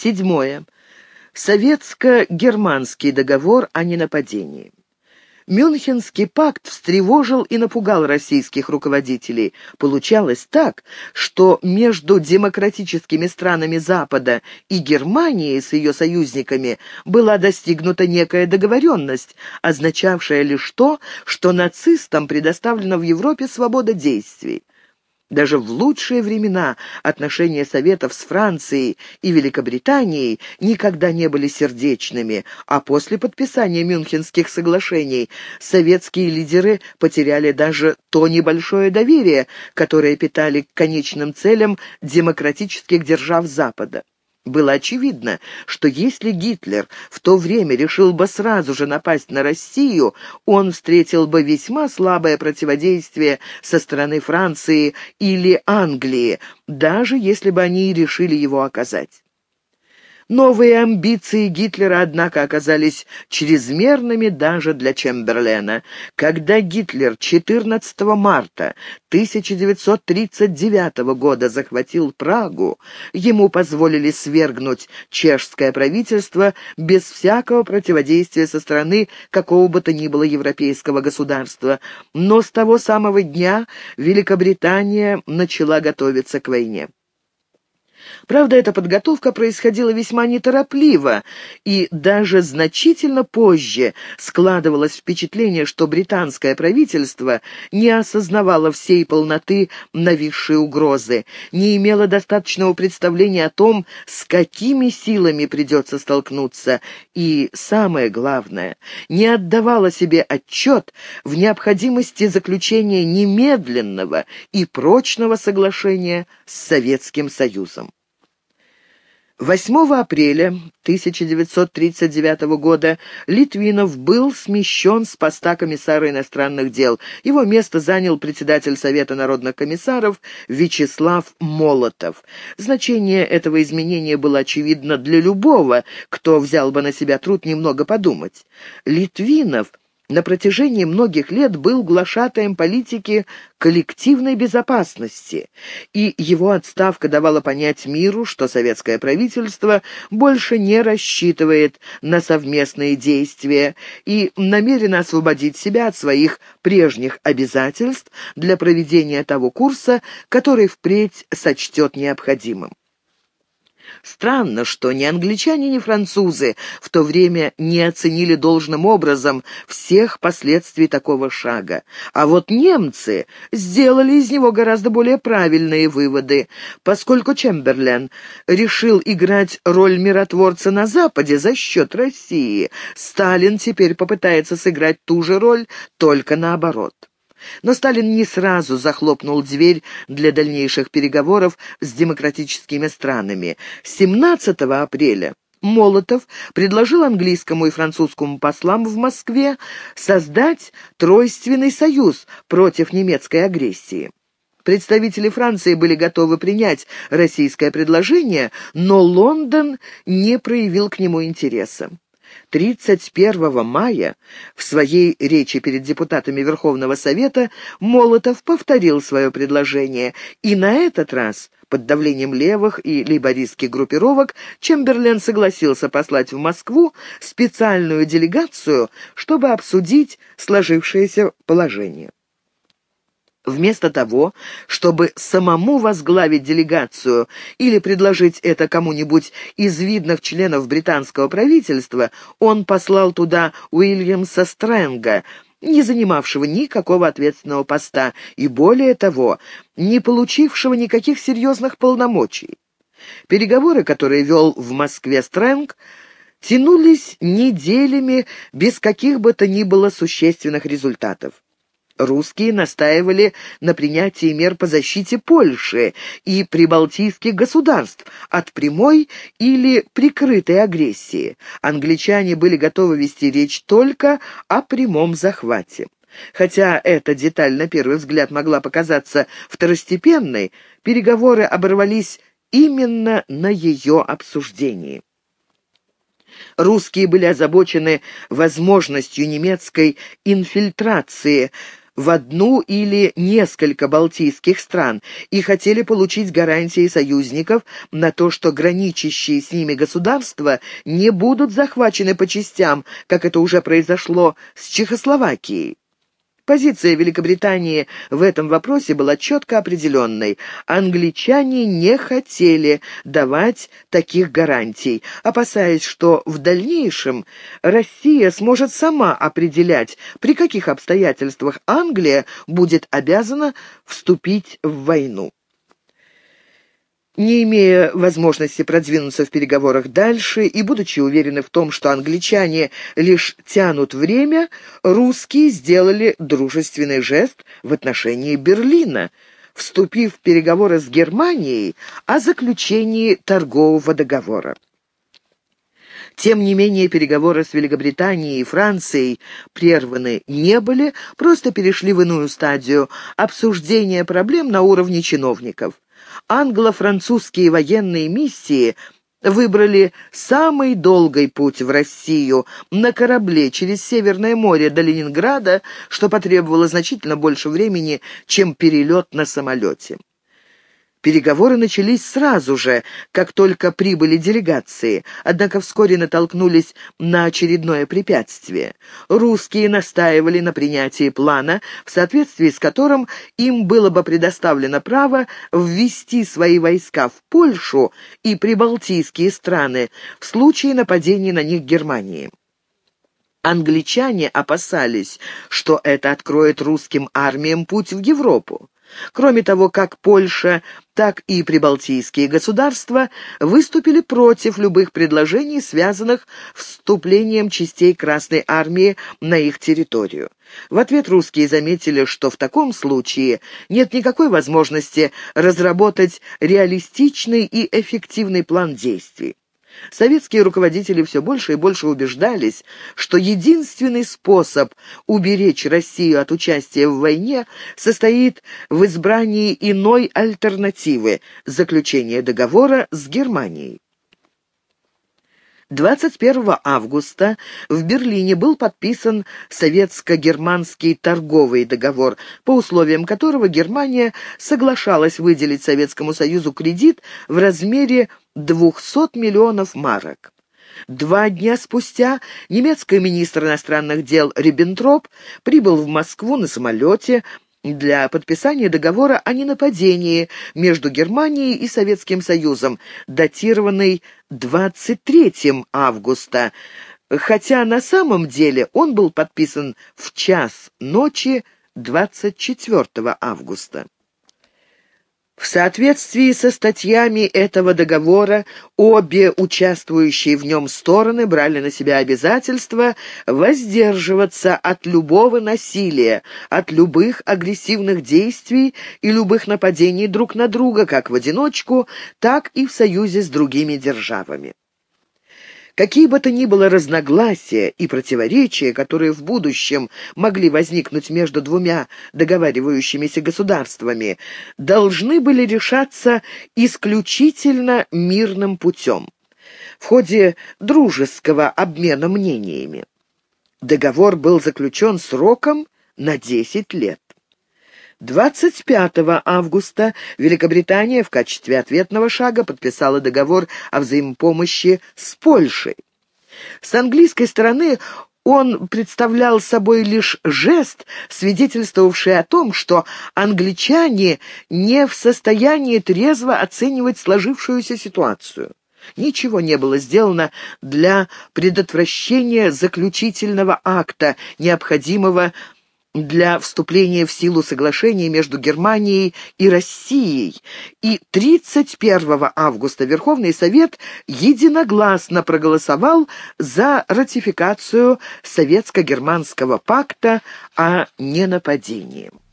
Седьмое. Советско-германский договор о ненападении. Мюнхенский пакт встревожил и напугал российских руководителей. Получалось так, что между демократическими странами Запада и Германией с ее союзниками была достигнута некая договоренность, означавшая лишь то, что нацистам предоставлена в Европе свобода действий. Даже в лучшие времена отношения Советов с Францией и Великобританией никогда не были сердечными, а после подписания Мюнхенских соглашений советские лидеры потеряли даже то небольшое доверие, которое питали к конечным целям демократических держав Запада. Было очевидно, что если Гитлер в то время решил бы сразу же напасть на Россию, он встретил бы весьма слабое противодействие со стороны Франции или Англии, даже если бы они и решили его оказать. Новые амбиции Гитлера, однако, оказались чрезмерными даже для Чемберлена. Когда Гитлер 14 марта 1939 года захватил Прагу, ему позволили свергнуть чешское правительство без всякого противодействия со стороны какого бы то ни было европейского государства, но с того самого дня Великобритания начала готовиться к войне. Правда, эта подготовка происходила весьма неторопливо, и даже значительно позже складывалось впечатление, что британское правительство не осознавало всей полноты нависшей угрозы, не имело достаточного представления о том, с какими силами придется столкнуться, и, самое главное, не отдавало себе отчет в необходимости заключения немедленного и прочного соглашения с Советским Союзом. 8 апреля 1939 года Литвинов был смещен с поста комиссара иностранных дел. Его место занял председатель Совета народных комиссаров Вячеслав Молотов. Значение этого изменения было очевидно для любого, кто взял бы на себя труд немного подумать. Литвинов на протяжении многих лет был глашатаем политики коллективной безопасности, и его отставка давала понять миру, что советское правительство больше не рассчитывает на совместные действия и намерено освободить себя от своих прежних обязательств для проведения того курса, который впредь сочтет необходимым. Странно, что ни англичане, ни французы в то время не оценили должным образом всех последствий такого шага. А вот немцы сделали из него гораздо более правильные выводы. Поскольку Чемберлен решил играть роль миротворца на Западе за счет России, Сталин теперь попытается сыграть ту же роль, только наоборот. Но Сталин не сразу захлопнул дверь для дальнейших переговоров с демократическими странами. 17 апреля Молотов предложил английскому и французскому послам в Москве создать тройственный союз против немецкой агрессии. Представители Франции были готовы принять российское предложение, но Лондон не проявил к нему интереса. 31 мая в своей речи перед депутатами Верховного Совета Молотов повторил свое предложение, и на этот раз, под давлением левых и лейбористских группировок, Чемберлен согласился послать в Москву специальную делегацию, чтобы обсудить сложившееся положение. Вместо того, чтобы самому возглавить делегацию или предложить это кому-нибудь из видных членов британского правительства, он послал туда Уильямса Стрэнга, не занимавшего никакого ответственного поста и, более того, не получившего никаких серьезных полномочий. Переговоры, которые вел в Москве Стрэнг, тянулись неделями без каких бы то ни было существенных результатов. Русские настаивали на принятии мер по защите Польши и прибалтийских государств от прямой или прикрытой агрессии. Англичане были готовы вести речь только о прямом захвате. Хотя эта деталь на первый взгляд могла показаться второстепенной, переговоры оборвались именно на ее обсуждении. Русские были озабочены возможностью немецкой инфильтрации в одну или несколько балтийских стран и хотели получить гарантии союзников на то, что граничащие с ними государства не будут захвачены по частям, как это уже произошло с Чехословакией. Позиция Великобритании в этом вопросе была четко определенной. Англичане не хотели давать таких гарантий, опасаясь, что в дальнейшем Россия сможет сама определять, при каких обстоятельствах Англия будет обязана вступить в войну. Не имея возможности продвинуться в переговорах дальше и будучи уверены в том, что англичане лишь тянут время, русские сделали дружественный жест в отношении Берлина, вступив в переговоры с Германией о заключении торгового договора. Тем не менее, переговоры с Великобританией и Францией прерваны не были, просто перешли в иную стадию обсуждения проблем на уровне чиновников. Англо-французские военные миссии выбрали самый долгий путь в Россию на корабле через Северное море до Ленинграда, что потребовало значительно больше времени, чем перелет на самолете. Переговоры начались сразу же, как только прибыли делегации, однако вскоре натолкнулись на очередное препятствие. Русские настаивали на принятии плана, в соответствии с которым им было бы предоставлено право ввести свои войска в Польшу и прибалтийские страны в случае нападения на них Германии. Англичане опасались, что это откроет русским армиям путь в Европу. Кроме того, как Польша, так и прибалтийские государства выступили против любых предложений, связанных с вступлением частей Красной армии на их территорию. В ответ русские заметили, что в таком случае нет никакой возможности разработать реалистичный и эффективный план действий. Советские руководители все больше и больше убеждались, что единственный способ уберечь Россию от участия в войне состоит в избрании иной альтернативы – заключения договора с Германией. 21 августа в Берлине был подписан советско-германский торговый договор, по условиям которого Германия соглашалась выделить Советскому Союзу кредит в размере 200 миллионов марок. 2 дня спустя немецкий министр иностранных дел Риббентроп прибыл в Москву на самолете для подписания договора о ненападении между Германией и Советским Союзом, датированный 23 августа, хотя на самом деле он был подписан в час ночи 24 августа. В соответствии со статьями этого договора обе участвующие в нем стороны брали на себя обязательство воздерживаться от любого насилия, от любых агрессивных действий и любых нападений друг на друга, как в одиночку, так и в союзе с другими державами. Какие бы то ни было разногласия и противоречия, которые в будущем могли возникнуть между двумя договаривающимися государствами, должны были решаться исключительно мирным путем, в ходе дружеского обмена мнениями. Договор был заключен сроком на 10 лет. 25 августа Великобритания в качестве ответного шага подписала договор о взаимопомощи с Польшей. С английской стороны он представлял собой лишь жест, свидетельствовавший о том, что англичане не в состоянии трезво оценивать сложившуюся ситуацию. Ничего не было сделано для предотвращения заключительного акта, необходимого для вступления в силу соглашения между Германией и Россией, и 31 августа Верховный Совет единогласно проголосовал за ратификацию Советско-германского пакта о ненападении.